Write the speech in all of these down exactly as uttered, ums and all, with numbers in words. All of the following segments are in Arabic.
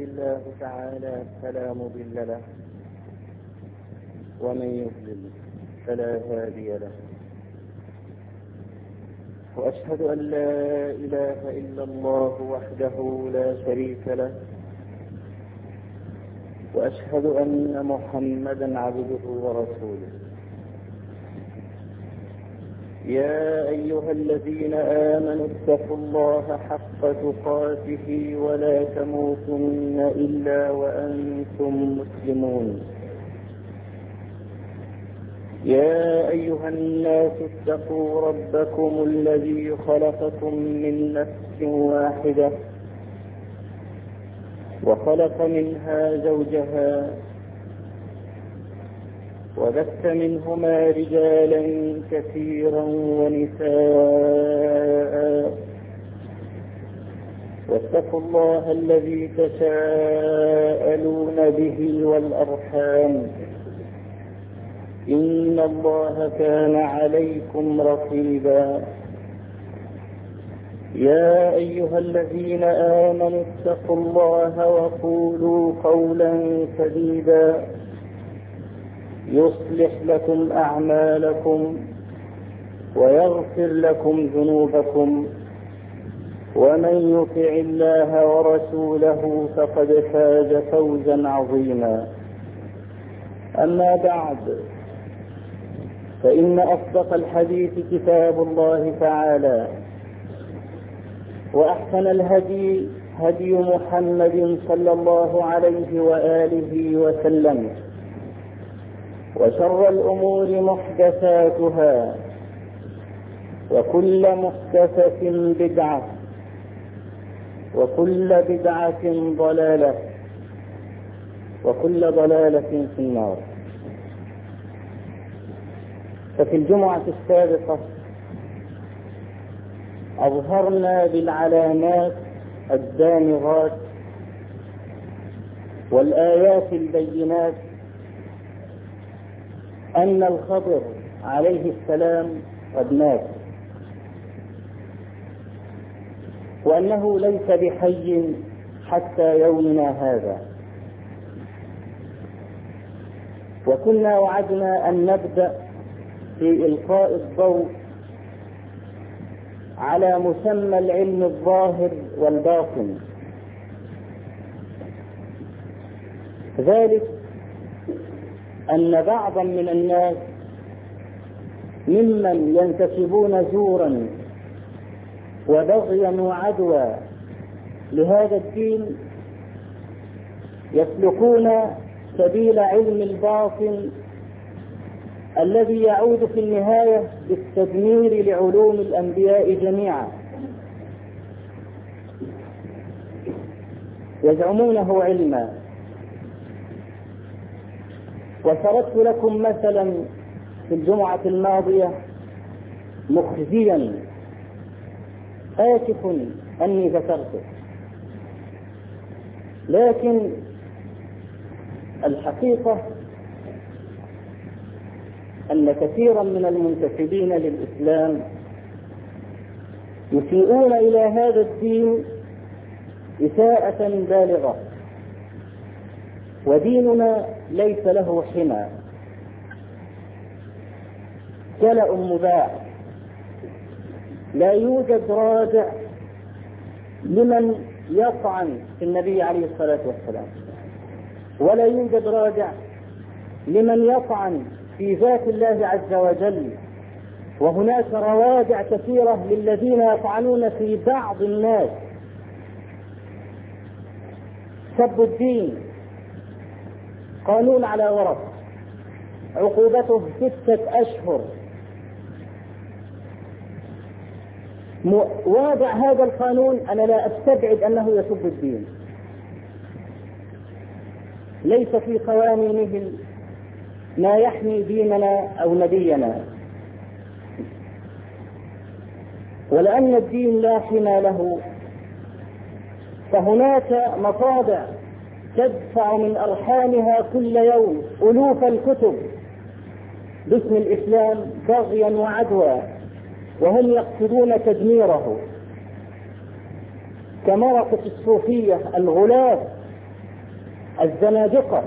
الله تعالى فلا مضل له ومن يضلل فلا هادي له، وأشهد أن لا إله إلا الله وحده لا شريك له، وأشهد أن محمدا عبده ورسوله. يا أيها الذين آمنوا اتقوا الله حق تقاته ولا تموتن إلا وأنتم مسلمون. يا أيها الناس اتقوا ربكم الذي خلقكم من نفس واحدة وخلق منها زوجها وبث منهما رجالا كثيرا ونساء، واتقوا الله الذي تساءلون به والأرحام، إن الله كان عليكم رقيبا. يا أيها الذين آمنوا اتقوا الله وقولوا قولا سديدا يصلح لكم أعمالكم ويغفر لكم ذنوبكم، ومن يطع الله ورسوله فقد فاز فوزا عظيما. أما بعد، فإن أصدق الحديث كتاب الله تعالى، وأحسن الهدي هدي محمد صلى الله عليه وآله وسلم، وشر الأمور محدثاتها، وكل محدثة بدعة، وكل بدعة ضلالة، وكل ضلالة في النار. ففي الجمعة السابقة أظهرنا بالعلامات الدامغات والآيات البينات أن الخضر عليه السلام قد مات، وأنه ليس بحي حتى يومنا هذا. وكنا وعدنا أن نبدأ في إلقاء الضوء على مسمى العلم الظاهر والباطن، ذلك أن بعضا من الناس ممن ينتسبون زورا وبغيا وعدوى لهذا الدين يسلكون سبيل علم الباطن الذي يعود في النهاية بالتدمير لعلوم الأنبياء جميعا. يزعمونه علما. وسردت لكم مثلا في الجمعة الماضية مخزيا آسف أني ذكرته، لكن الحقيقة أن كثيرا من المنتسبين للإسلام يسيئون إلى هذا الدين إساءة بالغة، وديننا ليس له حمى، كلأ مباح، لا يوجد رادع لمن يطعن في النبي عليه الصلاة والسلام، ولا يوجد رادع لمن يطعن في ذات الله عز وجل. وهناك روادع كثيرة للذين يطعنون في بعض الناس. سب الدين قانون على ورق، عقوبته ستة أشهر. واضع هذا القانون أنا لا أستبعد أنه يسب الدين، ليس في قوانينه ما يحمي ديننا أو نبينا، ولأن الدين لا حمى له فهناك مصادع تدفع من أرحامها كل يوم ألوف الكتب باسم الإسلام بغيا وعدوى، وهم يقصدون تدميره. كمرقة الصوفية الغلاة الزنادقة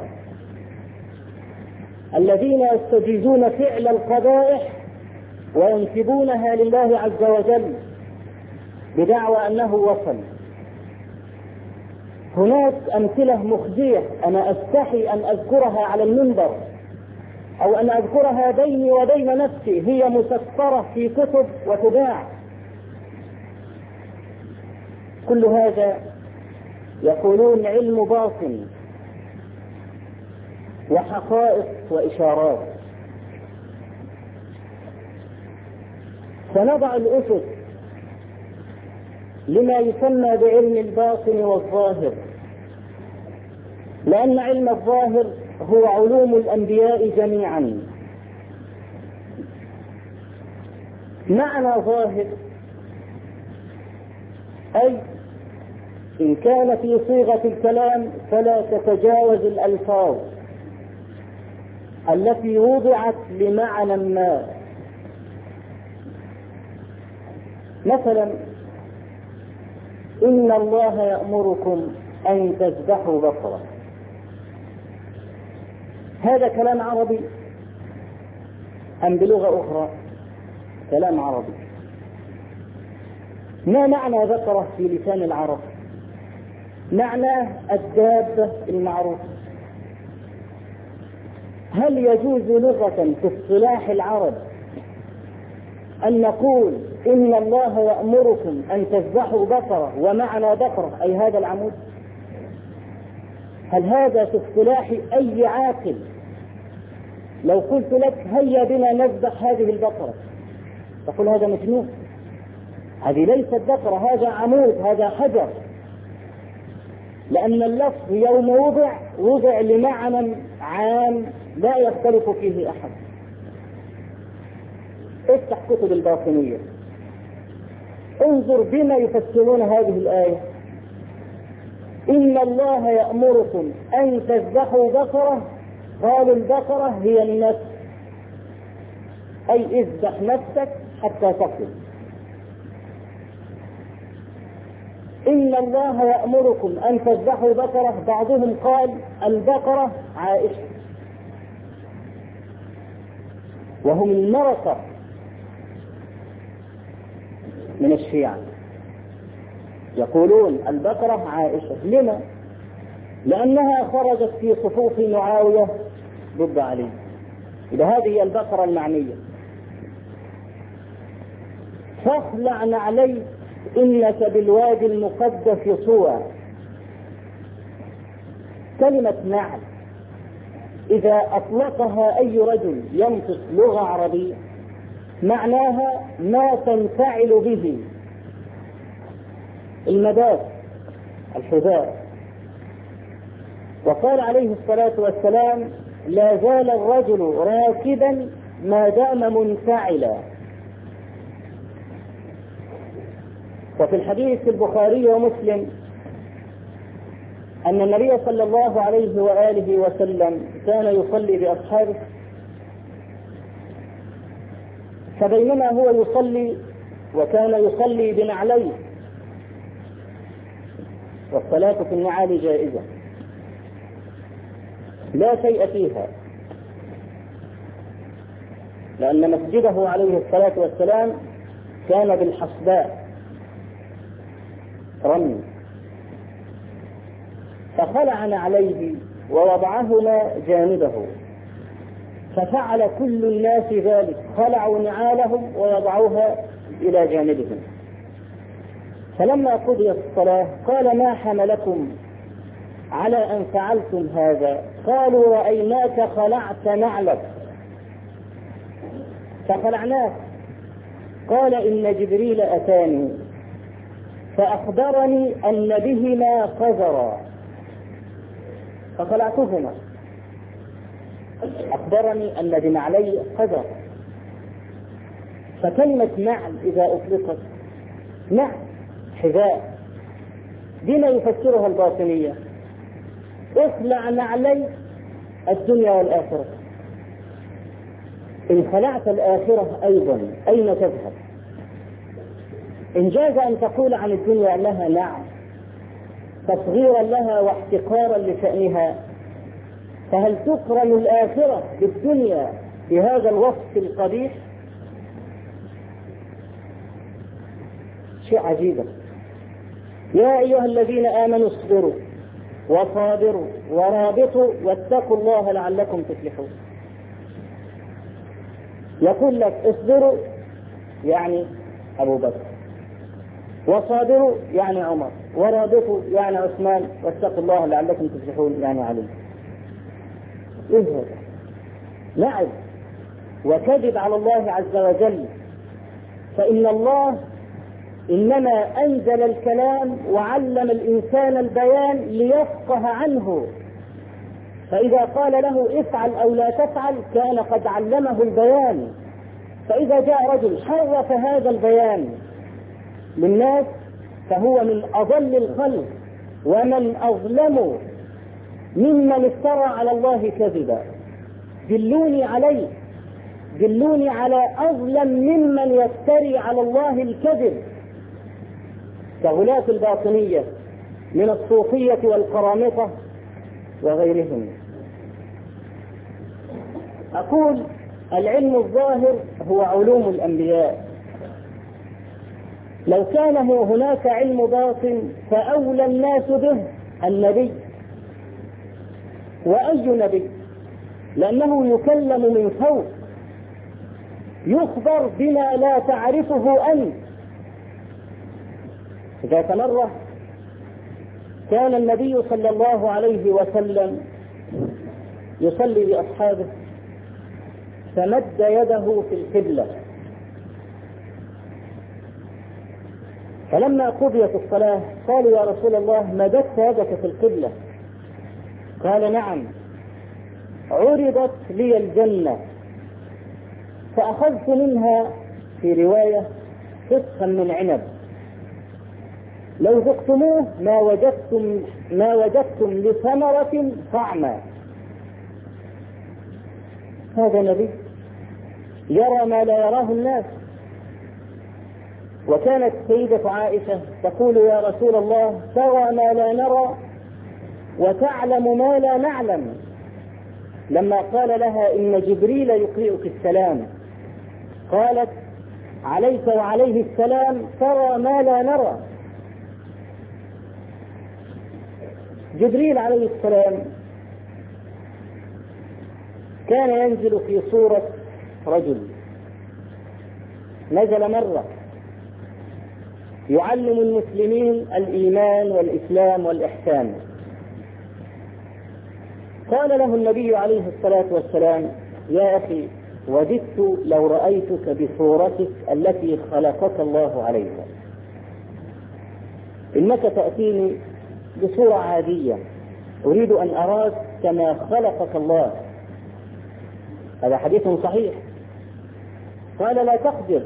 الذين يستجيزون فعل القبائح وينسبونها لله عز وجل بدعوى أنه وصل. هناك أمثلة مخزية أنا أستحي أن أذكرها على المنبر أو أن أذكرها بيني وبين نفسي، هي مسطرة في كتب وتباع. كل هذا يقولون علم باطن وحقائق وإشارات. فنضع الأسس لما يسمى بعلم الباطن والظاهر، لأن علم الظاهر هو علوم الأنبياء جميعا. معنى ظاهر أي إن كان في صيغة الكلام فلا تتجاوز الألفاظ التي وضعت لمعنى ما. مثلا إن الله يأمركم أن تذبحوا بقرة، هذا كلام عربي أم بلغة أخرى؟ كلام عربي. ما معنى بقرة في لسان العرب؟ معناه الدابة المعروفة. هل يجوز لغة في اصطلاح العرب أن نقول إن الله يأمركم أن تذبحوا بقرة ومعنى بقرة أي هذا العمود؟ هل هذا في اصطلاح أي عاقل لو قلت لك هيا بنا نذبح هذه البقرة تقول هذا مجنون، هذه ليست بقرة، هذا عمود، هذا حجر، لأن اللفظ يوم وضع وضع لمعنى عام لا يختلف فيه أحد. افتح كتب الباطنية انظر بما يفسرون هذه الآية. إن الله يأمركم أن تذبحوا بقرة، قالوا البقرة هي النفس، أي اذبح نفسك حتى تقتل. إن الله يأمركم أن تذبحوا بقرة، بعضهم قال البقرة عائشة، وهم المرقة من الشيعة يقولون البقرة عائشة. لما؟ لأنها خرجت في صفوف معاوية ضد علي، إذا هذه هي البقرة المعنية. فاخلع نعليك إنك بالوادي المقدس طوى. كلمة نعل إذا أطلقها أي رجل ينطق لغة عربية معناها ما تنفعل به، المداد، الحذاء. وقال عليه الصلاة والسلام لا زال الرجل راكبا ما دام منفعلا. وفي الحديث البخاري ومسلم أن النبي صلى الله عليه وآله وسلم كان يصلي بأصحابه، فبينما هو يصلي وكان يصلي بنعليه، والصلاة في النعال جائزة لا شيء فيها، لأن مسجده عليه الصلاة والسلام كان بالحصباء رمي، فخلع نعليه ووضعهما جانبه، ففعل كل الناس ذلك، خلعوا نعالهم ووضعوها إلى جانبهم. فلما قضيت الصلاة قال ما حملكم على أن فعلتم هذا؟ قالوا رأيناك خلعت نعلك فخلعناك. قال إن جبريل أتاني فأخبرني أن بهما قذرا فخلعتهما، أخبرني أن بنعلي قذر. فكلمة نعل إذا أطلقت نعل حذاء، بما يفسرها الباطنية اخلع نعلي الدنيا والآخرة. إن خلعت الآخرة أيضا أين تذهب؟ إن جاز أن تقول عن الدنيا أنها نعم، تصغيرا لها واحتقارا لشأنها، فهل تقرن الآخرة بالدنيا بهذا الوصف القبيح؟ شيء عجيب. يا أيها الذين آمنوا اصبروا وصابروا ورابطوا واتقوا الله لعلكم تفلحون. يقول لك اصبروا يعني أبو بكر، وصابروا يعني عمر، ورابطوا يعني عثمان، واتقوا الله لعلكم تفلحون يعني علي. إيه هذا؟ لعب وكذب على الله عز وجل. فإن الله إنما أنزل الكلام وعلم الإنسان البيان ليفقه عنه، فإذا قال له افعل أو لا تفعل كان قد علمه البيان. فإذا جاء رجل حرف هذا البيان للناس فهو من أضل الخلق ومن أظلم ممن افترى على الله كذبا. دلوني عليه، دلوني على أظلم ممن يفتري على الله الكذب كغلاة الباطنية من الصوفية والقرامطة وغيرهم. أقول العلم الظاهر هو علوم الأنبياء. لو كان هناك علم باطن فأولى الناس به النبي. وأي نبي؟ لأنه يكلم من فوق، يخبر بما لا تعرفه أنت. ذات مرة كان النبي صلى الله عليه وسلم يصلي بأصحابه فمد يده في القبلة، فلما قضيت الصلاة قالوا يا رسول الله مددت يدك في القبلة؟ قال نعم، عرضت لي الجنة فأخذت منها في رواية فسخا من عنب لو ذقتموه ما وجدتم ما وجدتم لثمرة طعما. هذا نبي يرى ما لا يراه الناس. وكانت سيدة عائشة تقول يا رسول الله ترى ما لا نرى وتعلم ما لا نعلم. لما قال لها إن جبريل يقرئك السلام قالت عليك وعليه السلام ترى ما لا نرى. جبريل عليه السلام كان ينزل في صورة رجل، نزل مرة يعلم المسلمين الإيمان والإسلام والإحسان. قال له النبي عليه الصلاة والسلام يا أخي وددت لو رأيتك بصورتك التي خلقك الله عليها، إنك تأتيني بصورة عادية، أريد أن أراك كما خلقك الله. هذا حديث صحيح. قال لا تقدر،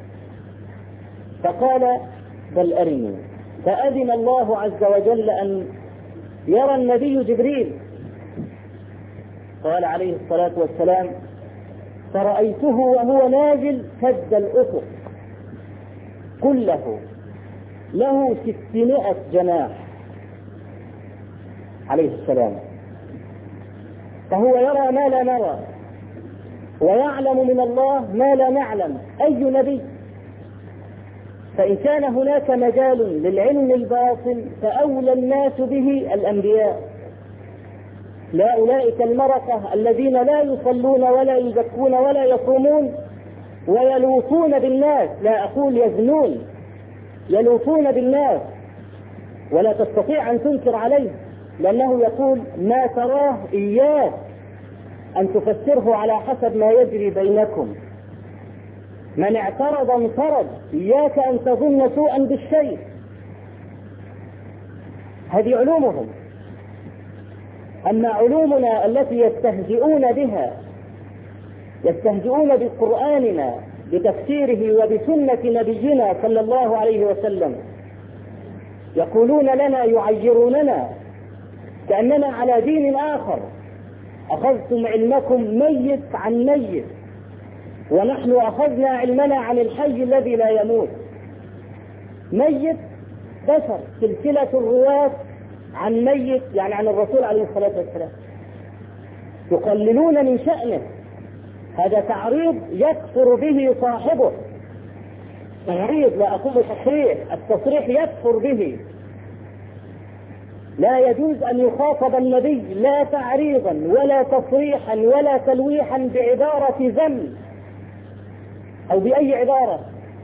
فقال بل أرني، فأذن الله عز وجل أن يرى النبي جبريل. قال عليه الصلاة والسلام فرأيته وهو نازل سد الأفق كله له ستمائة جناح عليه السلام، فهو يرى ما لا نرى ويعلم من الله ما لا نعلم. أي نبي؟ فإن كان هناك مجال للعلم الباطن فأولى الناس به الأنبياء، لا أولئك المرقة الذين لا يصلون ولا يزكون ولا يصومون ويلوثون بالناس، لا أقول يزنون، يلوثون بالناس، ولا تستطيع أن تنكر عليه، لأنه يقول ما تراه إياك أن تفسره على حسب ما يجري بينكم، من اعترض انفرد، إياك أن تظن سوءا بالشيء. هذه علومهم. أما علومنا التي يستهزئون بها، يستهزئون بقرآننا بتفسيره وبسنة نبينا صلى الله عليه وسلم، يقولون لنا يعيروننا كأننا على دين آخر، أخذتم علمكم ميت عن ميت ونحن أخذنا علمنا عن الحي الذي لا يموت. ميت بشر، سلسلة الرواة عن ميت، يعني عن الرسول عليه الصلاة والسلام، يقللون من شأنه. هذا تعريض يكفر به صاحبه، تعريض، لا أقول تصريح، التصريح يكفر به. لا يجوز أن يخاطب النبي لا تعريضا ولا تصريحا ولا تلويحا بعبارة ذم أو بأي عبارة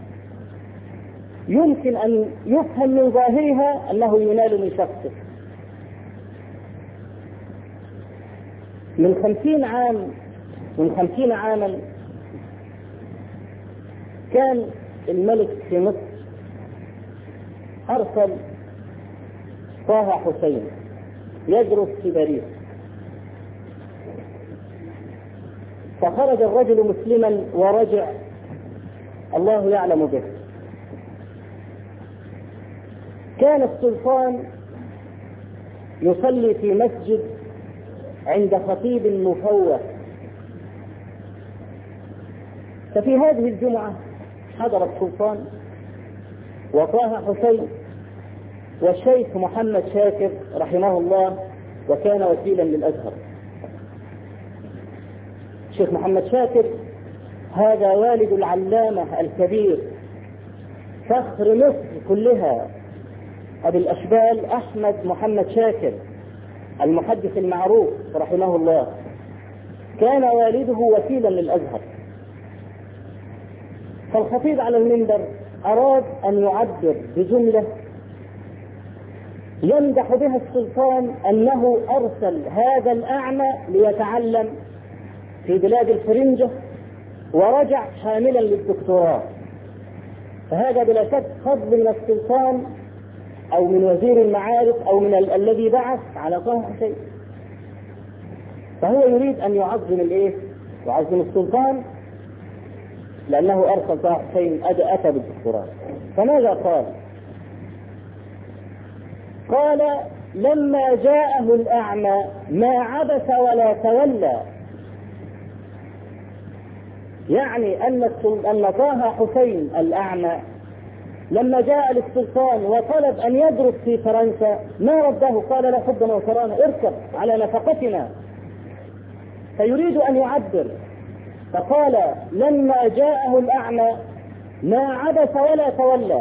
يمكن أن يفهم من ظاهرها أنه ينال من شخصه. من خمسين عام من خمسين عاما كان الملك في مصر أرسل طه حسين يدرس في باريس، فخرج الرجل مسلما ورجع الله يعلم به. كان السلطان يصلي في مسجد عند خطيب مفوه، ففي هذه الجمعة حضر السلطان وطه حسين والشيخ محمد شاكر رحمه الله، وكان وكيلا للأزهر. الشيخ محمد شاكر هذا والد العلامة الكبير فخر مصر كلها أبي الأشبال أحمد محمد شاكر المحدث المعروف رحمه الله، كان والده وكيلا للأزهر. فالخطيب على المنبر أراد أن يعبر بجملة يمدح بها السلطان أنه أرسل هذا الأعمى ليتعلم في بلاد الفرنجة ورجع حاملا للدكتوراه. فهذا بلا شك فضل من السلطان أو من وزير المعارف أو من ال- الذي بعث على طه حسين. فهو يريد أن يعظم الإيه؟ يعظم السلطان لأنه أرسل طه حسين أتى بالدكتوراه. فماذا قال؟ قال: لما جاءه الأعمى ما عبس ولا تولى. يعني أن أن طه حسين الأعمى لما جاء للسلطان وطلب أن يدرس في فرنسا ما رده، قال: لا حبنا وكرانا، اركب على نفقتنا. فيريد أن يعبر، فقال: لما جاءه الأعمى ما عبس ولا تولى.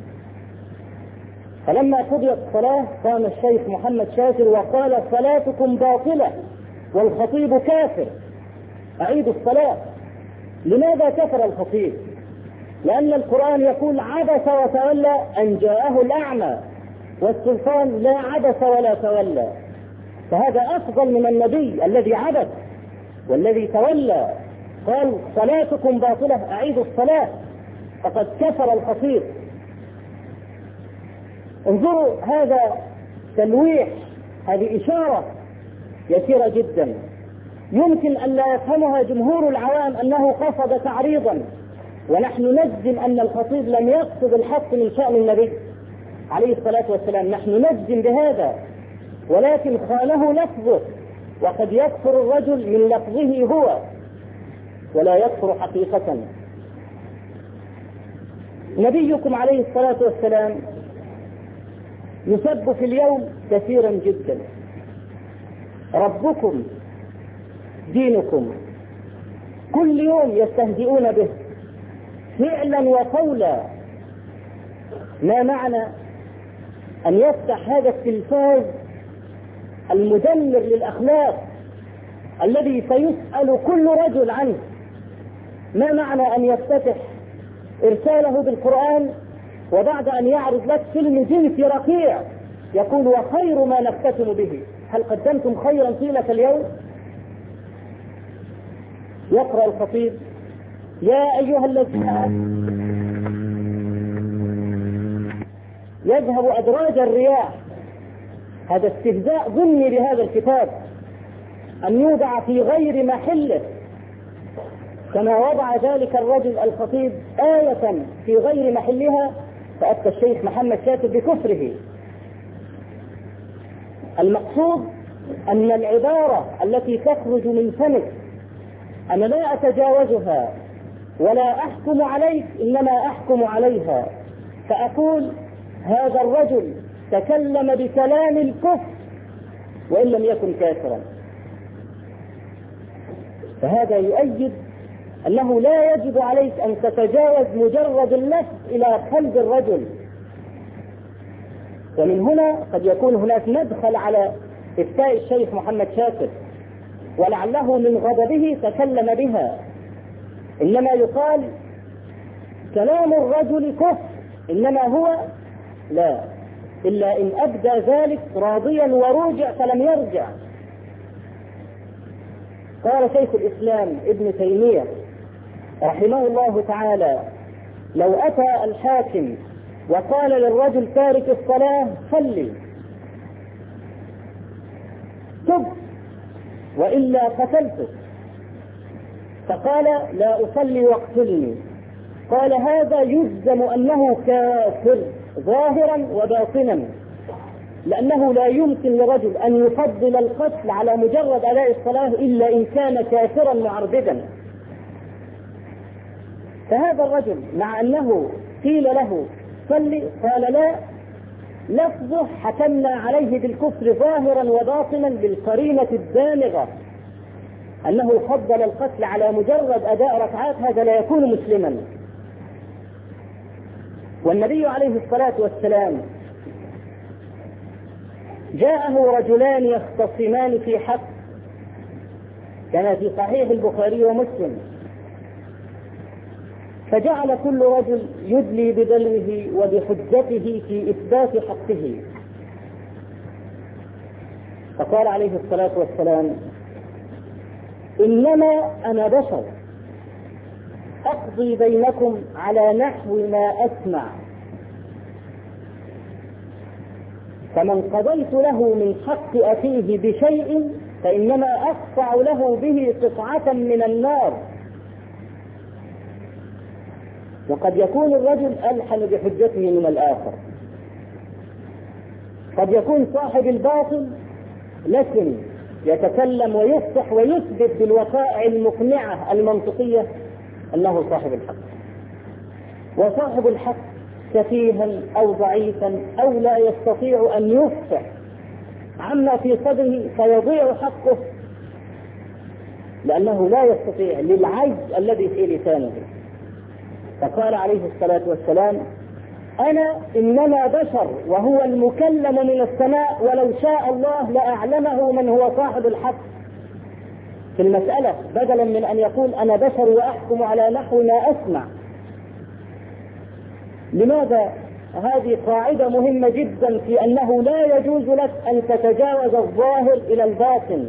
فلما قضيت الصلاة قام الشيخ محمد شاكر وقال: صلاتكم باطلة والخطيب كافر، أعيدوا الصلاة. لماذا كفر الخطيب؟ لأن القرآن يقول: عبس وتولى أن جاءه الأعمى، والسلطان لا عبس ولا تولى. فهذا أفضل من النبي الذي عبس والذي تولى. قال: صلاتكم باطلة، أعيدوا الصلاة، فقد كفر الخطيب. انظروا، هذا تلويح، هذه إشارة يسيرة جدا يمكن أن لا يفهمها جمهور العوام أنه قصد تعريضا، ونحن نجزم أن الخطيب لم يقصد الحق من شأن النبي عليه الصلاة والسلام، نحن نجزم بهذا، ولكن خانه لفظه، وقد يكفر الرجل من لفظه هو ولا يكفر حقيقة. نبيكم عليه الصلاة والسلام يسب في اليوم كثيرا جدا. ربكم دينكم، كل يوم يستهزئون به فعلا وقولا. ما معنى أن يفتح هذا التلفاز المدمر للأخلاق الذي سيسأل كل رجل عنه؟ ما معنى أن يفتتح إرساله بالقرآن وبعد أن يعرض لك فيلم جنسي رقيع يقول: وخير ما نختتم به، هل قدمتم خيرا طيلة اليوم؟ يقرأ الخطيب: يا أيها الذين آمنوا، يذهب أدراج الرياح. هذا استهزاء ضمني بهذا الكتاب، أن يوضع في غير محله، كما وضع ذلك الرجل الخطيب آية في غير محلها فأتى الشيخ محمد شاكر بكفره. المقصود أن العبارة التي تخرج من فمك أنا لا أتجاوزها ولا أحكم عليك، إنما أحكم عليها، فأقول: هذا الرجل تكلم بكلام الكفر وإن لم يكن كافرا. فهذا يؤيد أنه لا يجب عليك أن تتجاوز مجرد اللفظ إلى قلب الرجل. ومن هنا قد يكون هناك مدخل على إفتاء الشيخ محمد شاكر، ولعله من غضبه تكلم بها. إنما يقال كلام الرجل كفر، إنما هو لا، إلا إن أبدى ذلك راضيا ورجع فلم يرجع. قال شيخ الإسلام ابن تيمية رحمه الله تعالى: لو أتى الحاكم وقال للرجل تارك الصلاة صلي، تب وإلا قتلتك، فقال لا أصلي واقتلني، قال هذا يجزم أنه كافر ظاهرا وباطنا، لأنه لا يمكن لرجل أن يفضل القتل على مجرد أداء الصلاة إلا إن كان كافرا معربدا. فهذا الرجل مع أنه قيل له صلي قال لا، لفظه حكمنا عليه بالكفر ظاهرا وباطنا بالقرينة الدامغة أنه فضل القتل على مجرد أداء ركعات، هذا لا يكون مسلما. والنبي عليه الصلاة والسلام جاءه رجلان يختصمان في حق، كما في صحيح البخاري ومسلم، فجعل كل رجل يدلي بدلوه وبحجته في إثبات حقه. فقال عليه الصلاة والسلام: إنما أنا بشر أقضي بينكم على نحو ما أسمع، فمن قضيت له من حق أخيه بشيء فإنما أقطع له به قطعة من النار. وقد يكون الرجل ألحن بحجته من الآخر، قد يكون صاحب الباطل لكن يتكلم ويفتح ويثبت بالوقائع المقنعة المنطقية أنه صاحب الحق، وصاحب الحق سفيها أو ضعيفا أو لا يستطيع أن يفتح عما في صدره فيضيع حقه لأنه لا يستطيع للعجز الذي في لسانه. فقال عليه الصلاة والسلام: أنا إنما بشر وهو المكلم من السماء، ولو شاء الله لأعلمه من هو صاحب الحق في المسألة، بدلا من أن يقول أنا بشر وأحكم على نحو ما أسمع. لماذا؟ هذه قاعدة مهمة جدا في أنه لا يجوز لك أن تتجاوز الظاهر إلى الباطن،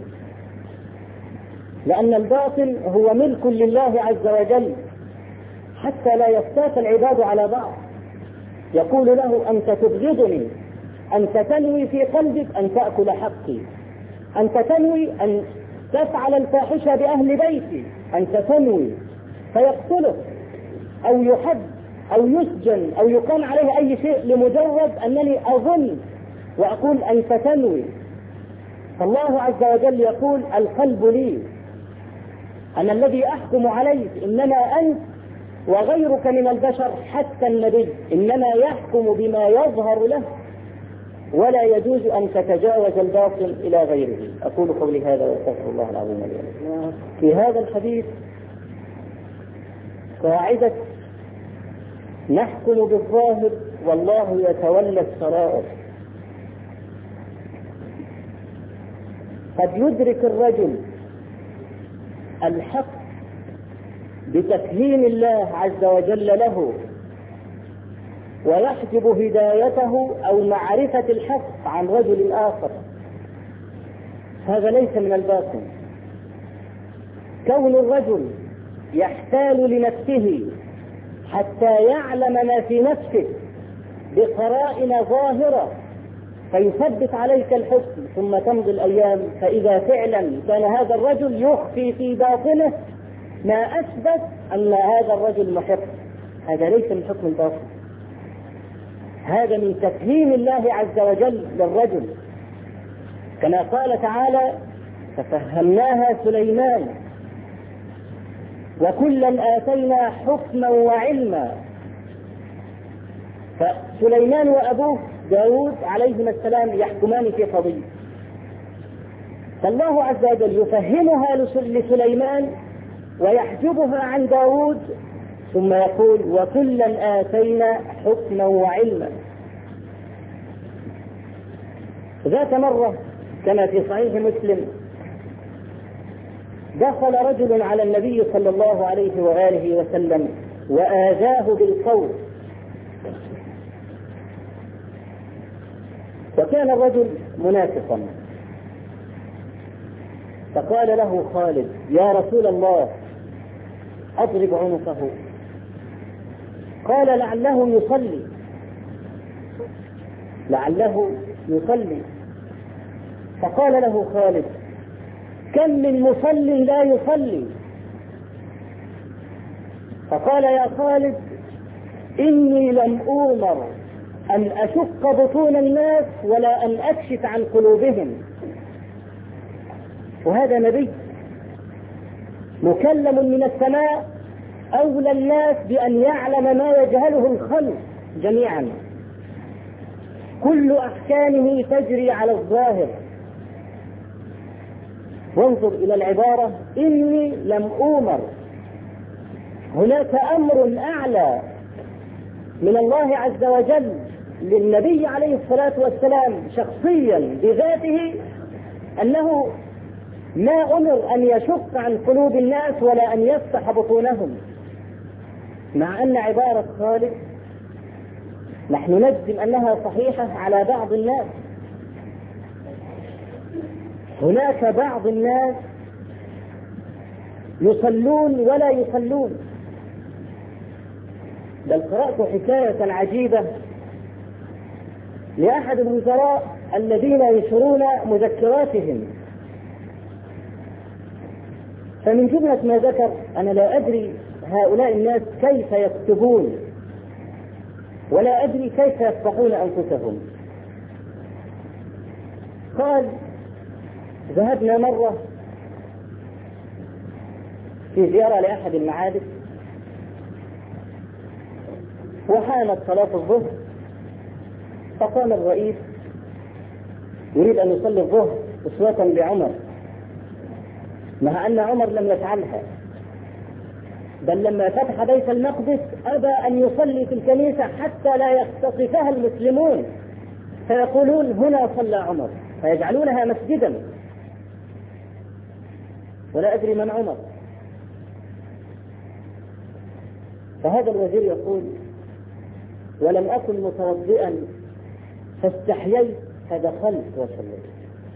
لأن الباطن هو ملك لله عز وجل، حتى لا يفتات العباد على بعض. يقول له: أنت تبغضني، أنت تنوي في قلبك أن تأكل حقي، أنت تنوي أن تفعل الفاحشة بأهل بيتي، أنت تنوي، فيقتلك أو يحد أو يسجن أو يقام عليه أي شيء لمجرد أنني أظن وأقول أنت تنوي. فالله عز وجل يقول: القلب لي، أنا الذي أحكم عليك، إنما أنت وغيرك من البشر حتى النبي إنما يحكم بما يظهر له، ولا يجوز أن تتجاوز الباطل إلى غيره. أقول قولي هذا وأستغفر الله العظيم لي ولكم. في هذا الحديث قاعدة نحكم بالظاهر والله يتولى السرائر. قد يدرك الرجل الحق بتفهيم الله عز وجل له ويحجب هدايته أو معرفة الحق عن رجل آخر، هذا ليس من الباطن. كون الرجل يحتال لنفسه حتى يعلم ما في نفسه بقرائن ظاهرة فيثبت عليك الحكم، ثم تمضي الأيام فإذا فعلا كان هذا الرجل يخفي في باطنه ما أثبت أن هذا الرجل محق، هذا ليس من حكم الباطن، هذا من تفهيم الله عز وجل للرجل، كما قال تعالى: ففهمناها سليمان وكلا آتينا حكما وعلما. فسليمان وأبوه داود عليهما السلام يحكمان في قضية، فالله عز وجل يفهمها لسليمان ويحجبها عن داود، ثم يقول وكلا آتينا حكما وعلما. ذات مرة كما في صحيح مسلم دخل رجل على النبي صلى الله عليه وآله وسلم وآذاه بالقول، وكان الرجل منافقا، فقال له خالد يا رسول الله أضرب عنقه، قال لعله يصلي لعله يصلي فقال له خالد كم من مصل لا يصلي، فقال يا خالد إني لم أؤمر أن أشق بطون الناس ولا أن أكشف عن قلوبهم، وهذا نبي مكلم من السماء أولى الناس بأن يعلم ما يجهله الخلق جميعا، كل أحكامه تجري على الظاهر. وانظر إلى العبارة إني لم أؤمر، هناك أمر أعلى من الله عز وجل للنبي عليه الصلاة والسلام شخصيا بذاته، أنه ما أمر أن يشق عن قلوب الناس ولا أن يفتح بطونهم، مع أن عبارة خالد نحن نجزم أنها صحيحة على بعض الناس. هناك بعض الناس يصلون ولا يصلون، بل قرأت حكاية عجيبة لأحد الوزراء الذين ينشرون مذكراتهم، فمن جملة ما ذكر أنا لا أدري هؤلاء الناس كيف يكتبون ولا أدري كيف يفضحون أنفسهم. قال ذهبنا مرة في زيارة لأحد المعابد وحانت صلاة الظهر، فقام الرئيس يريد أن يصلي الظهر أسوة بعمر، مع أن عمر لم يفعلها، بل لما فتح بيت المقدس أبى أن يصلي في الكنيسة حتى لا يختطفها المسلمون فيقولون هنا صلى عمر، فيجعلونها مسجدا، ولا أدري من عمر. فهذا الوزير يقول ولم أكن متوضئا فاستحييت فدخلت وصليت.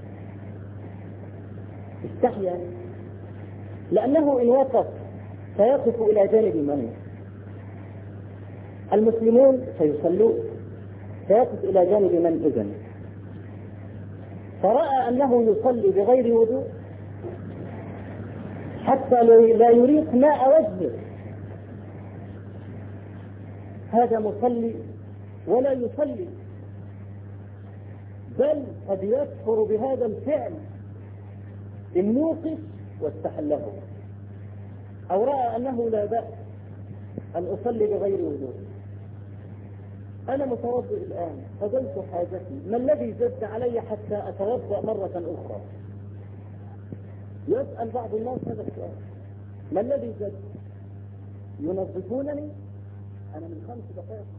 استحيا لأنه إن وقف سيقف إلى جانب من؟ المسلمون سيصلون، سيقف إلى جانب من إذن؟ فرأى أنه يصلي بغير وضوء حتى لا يريق ماء وجهه، هذا مصلي ولا يصلي، بل قد يكفر بهذا الفعل إن موقف واستحله، أو رأى أنه لا بأس أن أصلي بغير وضوء. أنا متوضئ الآن قضيت حاجتي، ما الذي زد علي حتى أتوضأ مرة أخرى؟ يسأل بعض الناس هذا السؤال، ما الذي زد؟ ينظفونني أنا من خمس دقائق